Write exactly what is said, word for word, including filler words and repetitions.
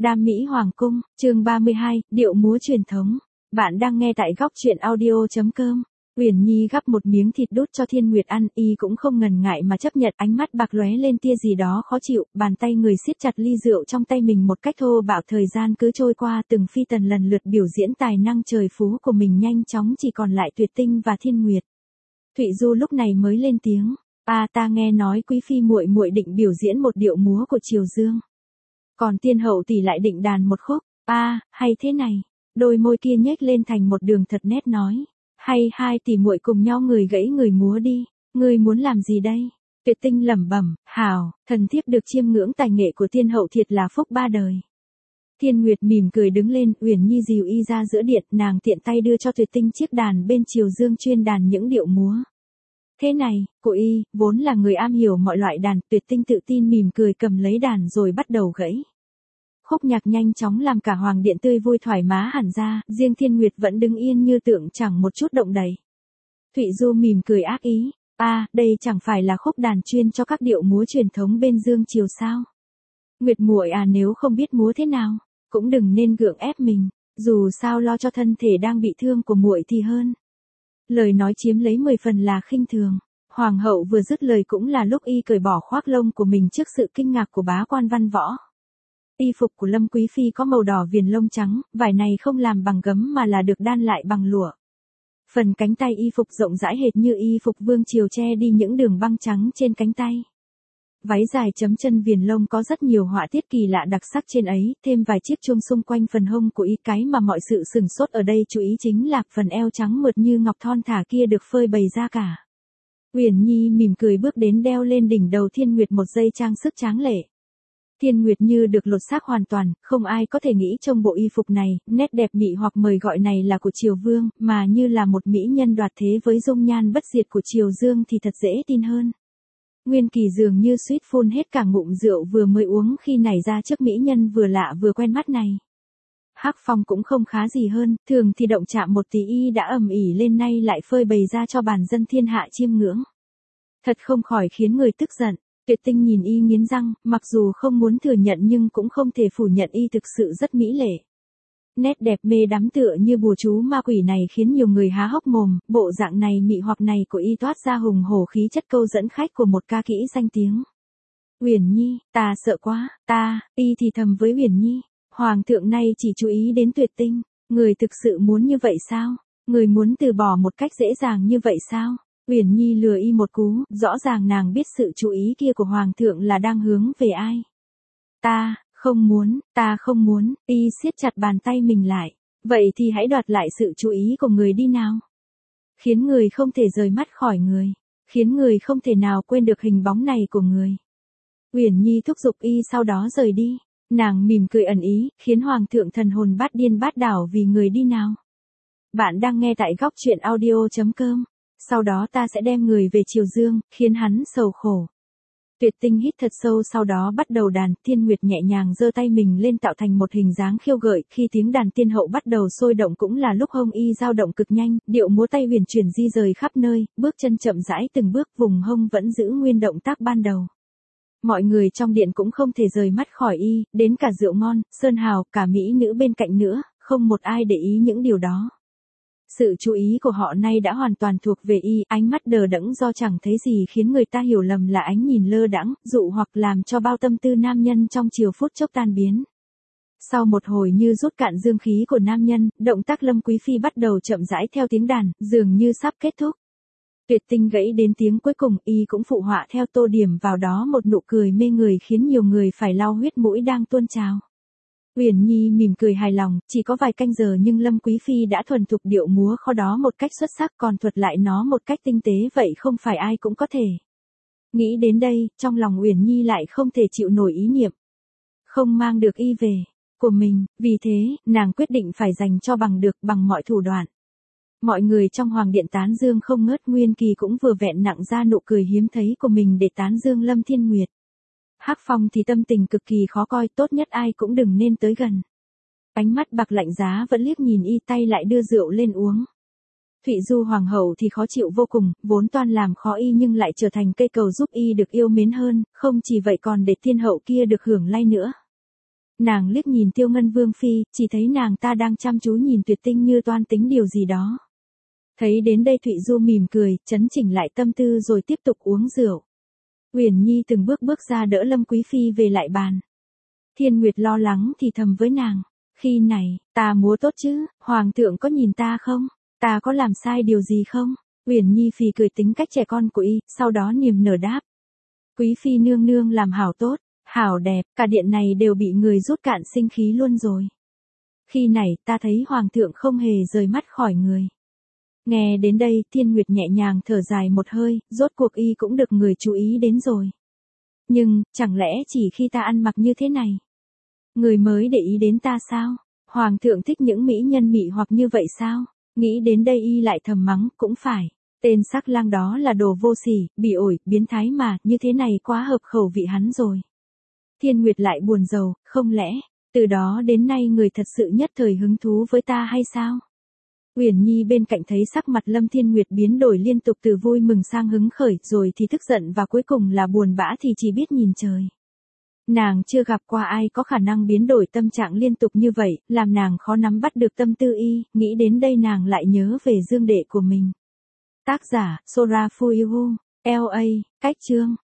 Đam Mỹ Hoàng cung, chương ba mươi hai, điệu múa truyền thống. Bạn đang nghe tại góc truyện audio chấm com. Uyển Nhi gắp một miếng thịt đút cho Thiên Nguyệt ăn, y cũng không ngần ngại mà chấp nhận, ánh mắt bạc lóe lên tia gì đó khó chịu, bàn tay người siết chặt ly rượu trong tay mình một cách thô bạo. Thời gian cứ trôi qua, từng phi tần lần lượt biểu diễn tài năng trời phú của mình, nhanh chóng chỉ còn lại Tuyệt Tinh và Thiên Nguyệt. Thụy Du lúc này mới lên tiếng, "A, ta nghe nói quý phi muội muội định biểu diễn một điệu múa của Triều Dương. Còn tiên hậu tỷ lại định đàn một khúc." "A, hay thế này." Đôi môi kia nhếch lên thành một đường thật nét nói, "Hay hai tỷ muội cùng nhau người gãy người múa đi, ngươi muốn làm gì đây?" Tuyệt Tinh lẩm bẩm, "Hảo, thần thiếp được chiêm ngưỡng tài nghệ của tiên hậu thiệt là phúc ba đời." Thiên Nguyệt mỉm cười đứng lên, Uyển Nhi dìu y ra giữa điện, nàng tiện tay đưa cho Tuyệt Tinh chiếc đàn bên Triều Dương chuyên đàn những điệu múa. "Thế này, của y, vốn là người am hiểu mọi loại đàn." Tuyệt Tinh tự tin mỉm cười cầm lấy đàn rồi bắt đầu gãy. Khúc nhạc nhanh chóng làm cả hoàng điện tươi vui thoải mái hẳn ra, riêng Thiên Nguyệt vẫn đứng yên như tượng chẳng một chút động đậy. Thụy Du mỉm cười ác ý, "A, đây chẳng phải là khúc đàn chuyên cho các điệu múa truyền thống bên Dương Triều sao? Nguyệt muội à, nếu không biết múa thế nào, cũng đừng nên gượng ép mình, dù sao lo cho thân thể đang bị thương của muội thì hơn." Lời nói chiếm lấy mười phần là khinh thường. Hoàng hậu vừa dứt lời cũng là lúc y cởi bỏ khoác lông của mình trước sự kinh ngạc của bá quan văn võ. Y phục của Lâm quý phi có màu đỏ viền lông trắng, vải này không làm bằng gấm mà là được đan lại bằng lụa. Phần cánh tay y phục rộng rãi hệt như y phục vương triều, che đi những đường băng trắng trên cánh tay. Váy dài chấm chân viền lông có rất nhiều họa tiết kỳ lạ đặc sắc trên ấy, thêm vài chiếc chuông xung quanh phần hông của y. Cái mà mọi sự sửng sốt ở đây chú ý chính là phần eo trắng mượt như ngọc thon thả kia được phơi bày ra cả. Uyển Nhi mỉm cười bước đến đeo lên đỉnh đầu Thiên Nguyệt một dây trang sức tráng lệ. Thiên Nguyệt như được lột xác hoàn toàn, không ai có thể nghĩ trong bộ y phục này, nét đẹp mị hoặc mời gọi này là của Triều Vương, mà như là một mỹ nhân đoạt thế với dung nhan bất diệt của Triều Dương thì thật dễ tin hơn. Nguyên Kỳ dường như suýt phun hết cả ngụm rượu vừa mới uống khi nảy ra trước mỹ nhân vừa lạ vừa quen mắt này. Hắc Phong cũng không khá gì hơn, thường thì động chạm một tí y đã ầm ĩ lên, nay lại phơi bày ra cho bản dân thiên hạ chiêm ngưỡng. Thật không khỏi khiến người tức giận. Tuyệt Tinh nhìn y nghiến răng, mặc dù không muốn thừa nhận nhưng cũng không thể phủ nhận y thực sự rất mỹ lệ. Nét đẹp mê đắm tựa như bùa chú ma quỷ này khiến nhiều người há hốc mồm, bộ dạng này mị hoặc này của y toát ra hùng hổ khí chất câu dẫn khách của một ca kỹ danh tiếng. "Uyển Nhi, ta sợ quá, ta," y thì thầm với Uyển Nhi, "Hoàng thượng nay chỉ chú ý đến Tuyệt Tinh, người thực sự muốn như vậy sao? Người muốn từ bỏ một cách dễ dàng như vậy sao?" Uyển Nhi lừa y một cú, rõ ràng nàng biết sự chú ý kia của Hoàng thượng là đang hướng về ai. "Ta, không muốn, ta không muốn." Y siết chặt bàn tay mình lại, "Vậy thì hãy đoạt lại sự chú ý của người đi nào. Khiến người không thể rời mắt khỏi người, khiến người không thể nào quên được hình bóng này của người." Uyển Nhi thúc giục y sau đó rời đi. Nàng mỉm cười ẩn ý, khiến Hoàng thượng thần hồn bát điên bát đảo vì người đi nào. Bạn đang nghe tại góc truyện audio chấm com. Sau đó ta sẽ đem người về Triều Dương, khiến hắn sầu khổ. Tuyệt Tinh hít thật sâu sau đó bắt đầu đàn. Thiên Nguyệt nhẹ nhàng giơ tay mình lên tạo thành một hình dáng khiêu gợi. Khi tiếng đàn tiên hậu bắt đầu sôi động cũng là lúc hông y dao động cực nhanh, điệu múa tay huyền chuyển di rời khắp nơi, bước chân chậm rãi từng bước, vùng hông vẫn giữ nguyên động tác ban đầu. Mọi người trong điện cũng không thể rời mắt khỏi y, đến cả rượu ngon, sơn hào, cả mỹ nữ bên cạnh nữa, không một ai để ý những điều đó. Sự chú ý của họ nay đã hoàn toàn thuộc về y, ánh mắt đờ đẫn do chẳng thấy gì khiến người ta hiểu lầm là ánh nhìn lơ đãng, dụ hoặc làm cho bao tâm tư nam nhân trong chiều phút chốc tan biến. Sau một hồi như rút cạn dương khí của nam nhân, động tác Lâm quý phi bắt đầu chậm rãi theo tiếng đàn, dường như sắp kết thúc. Tuyệt Tinh gãy đến tiếng cuối cùng, y cũng phụ họa theo, tô điểm vào đó một nụ cười mê người khiến nhiều người phải lau huyết mũi đang tuôn trào. Uyển Nhi mỉm cười hài lòng, chỉ có vài canh giờ nhưng Lâm quý phi đã thuần thục điệu múa khó đó một cách xuất sắc, còn thuật lại nó một cách tinh tế vậy không phải ai cũng có thể. Nghĩ đến đây, trong lòng Uyển Nhi lại không thể chịu nổi ý niệm không mang được y về của mình, vì thế, nàng quyết định phải dành cho bằng được bằng mọi thủ đoạn. Mọi người trong hoàng điện tán dương không ngớt, Nguyên Kỳ cũng vừa vẹn nặng ra nụ cười hiếm thấy của mình để tán dương Lâm Thiên Nguyệt. Hắc Phong thì tâm tình cực kỳ khó coi, tốt nhất ai cũng đừng nên tới gần. Ánh mắt bạc lạnh giá vẫn liếc nhìn y, tay lại đưa rượu lên uống. Thụy Du hoàng hậu thì khó chịu vô cùng, vốn toan làm khó y nhưng lại trở thành cây cầu giúp y được yêu mến hơn, không chỉ vậy còn để thiên hậu kia được hưởng lay nữa. Nàng liếc nhìn Tiêu Ngân Vương phi, chỉ thấy nàng ta đang chăm chú nhìn Tuyệt Tinh như toan tính điều gì đó. Thấy đến đây Thụy Du mỉm cười, chấn chỉnh lại tâm tư rồi tiếp tục uống rượu. Uyển Nhi từng bước bước ra đỡ Lâm Quý phi về lại bàn. Thiên Nguyệt lo lắng thì thầm với nàng, khi này, ta múa tốt chứ, hoàng thượng có nhìn ta không? Ta có làm sai điều gì không? Uyển Nhi phì cười tính cách trẻ con của y, sau đó niềm nở đáp. Quý phi nương nương làm hảo tốt, hảo đẹp, cả điện này đều bị người rút cạn sinh khí luôn rồi. Khi này, ta thấy hoàng thượng không hề rời mắt khỏi người. Nghe đến đây, Thiên Nguyệt nhẹ nhàng thở dài một hơi, rốt cuộc y cũng được người chú ý đến rồi. Nhưng, chẳng lẽ chỉ khi ta ăn mặc như thế này, người mới để ý đến ta sao? Hoàng thượng thích những mỹ nhân mị hoặc như vậy sao? Nghĩ đến đây y lại thầm mắng, cũng phải. Tên sắc lang đó là đồ vô sỉ, bị ổi, biến thái mà, như thế này quá hợp khẩu vị hắn rồi. Thiên Nguyệt lại buồn rầu, không lẽ, từ đó đến nay người thật sự nhất thời hứng thú với ta hay sao? Uyển Nhi bên cạnh thấy sắc mặt Lâm Thiên Nguyệt biến đổi liên tục từ vui mừng sang hứng khởi, rồi thì tức giận và cuối cùng là buồn bã thì chỉ biết nhìn trời. Nàng chưa gặp qua ai có khả năng biến đổi tâm trạng liên tục như vậy, làm nàng khó nắm bắt được tâm tư y, nghĩ đến đây nàng lại nhớ về dương đệ của mình. Tác giả, Sora Fuihu, L A, cách chương.